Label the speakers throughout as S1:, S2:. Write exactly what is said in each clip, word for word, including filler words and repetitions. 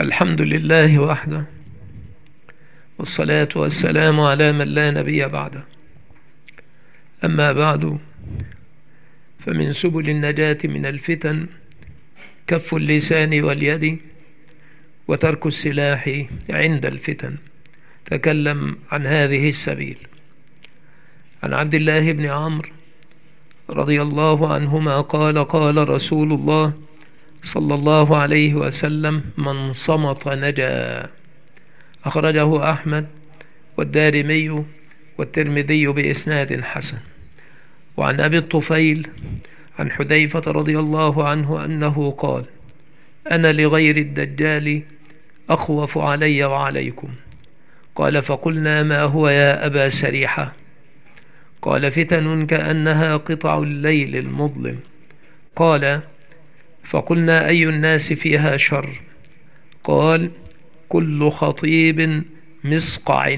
S1: الحمد لله وحده، والصلاة والسلام على من لا نبي بعده. أما بعد، فمن سبل النجاة من الفتن كف اللسان واليد وترك السلاح عند الفتن. تكلم عن هذه السبيل. عن عبد الله بن عمرو رضي الله عنهما قال: قال رسول الله صلى الله عليه وسلم: من صمت نجا. أخرجه أحمد والدارمي والترمذي بإسناد حسن. وعن أبي الطفيل عن حذيفة رضي الله عنه أنه قال: أنا لغير الدجال أخوف علي وعليكم. قال: فقلنا: ما هو يا أبا سريحة؟ قال: فتن كأنها قطع الليل المظلم. قال: فقلنا: أي الناس فيها شر؟ قال: كل خطيب مسقع،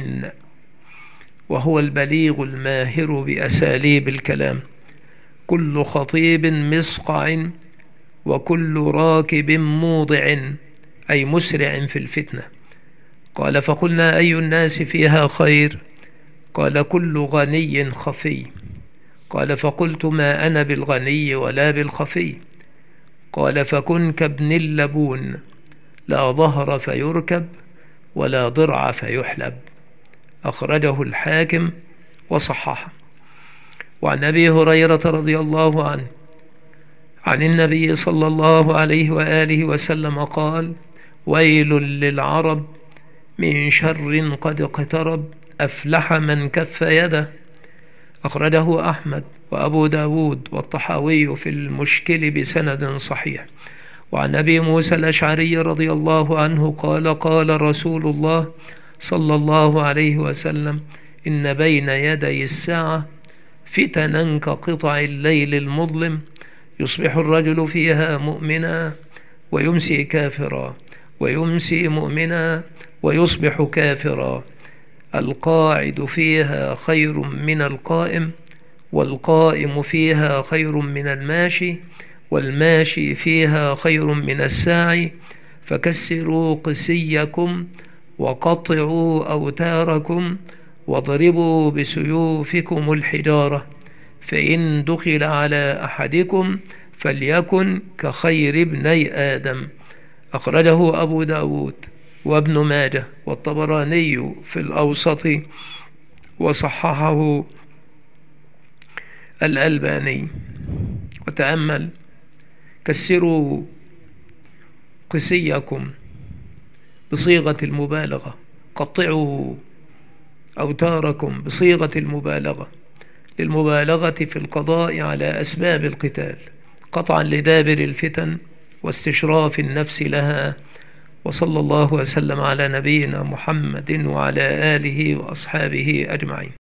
S1: وهو البليغ الماهر بأساليب الكلام. كل خطيب مسقع، وكل راكب موضع، أي مسرع في الفتنة. قال: فقلنا: أي الناس فيها خير؟ قال: كل غني خفي. قال: فقلت: ما أنا بالغني ولا بالخفي. قال: فكن كابن اللبون، لا ظهر فيركب ولا ضرع فيحلب. أخرجه الحاكم وصححه. وعن أبي هريرة رضي الله عنه عن النبي صلى الله عليه وآله وسلم قال: ويل للعرب من شر قد اقترب، أفلح من كف يده. أخرجه أحمد وأبو داود والطحاوي في المشكل بسند صحيح. وعن أبي موسى الأشعري رضي الله عنه قال: قال رسول الله صلى الله عليه وسلم: إن بين يدي الساعة فتنا كقطع الليل المظلم، يصبح الرجل فيها مؤمنا ويمسي كافرا، ويمسي مؤمنا ويصبح كافرا. القاعد فيها خير من القائم، والقائم فيها خير من الماشي، والماشي فيها خير من الساعي. فكسروا قسيكم وقطعوا أوتاركم واضربوا بسيوفكم الحجارة، فإن دخل على أحدكم فليكن كخير ابني آدم. أخرجه أبو داود وابن ماجه والطبراني في الأوسط، وصححه الألباني. وتأمل: كسروا قسيكم بصيغة المبالغة، قطعوا أوتاركم بصيغة المبالغة، للمبالغة في القضاء على أسباب القتال، قطعا لدابر الفتن واستشراف النفس لها. وصلى الله وسلم على نبينا محمد وعلى آله وأصحابه أجمعين.